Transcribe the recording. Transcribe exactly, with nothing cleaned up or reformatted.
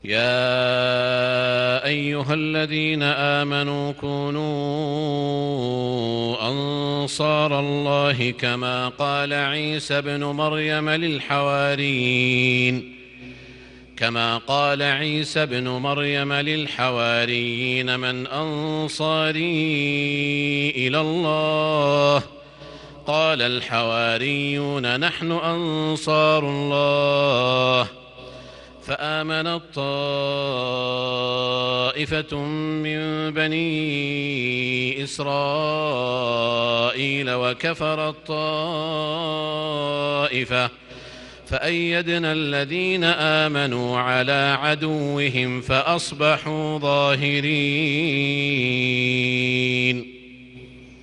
يا أيها الذين آمنوا كونوا أنصار الله كما قال عيسى ابن مريم للحواريين كما قال عيسى ابن مريم للحواريين من أنصاري إلى الله قال الحواريون نحن أنصار الله فآمنت طائفة من بني إسرائيل وكفرت طائفة فأيدنا الذين آمنوا على عدوهم فأصبحوا ظاهرين.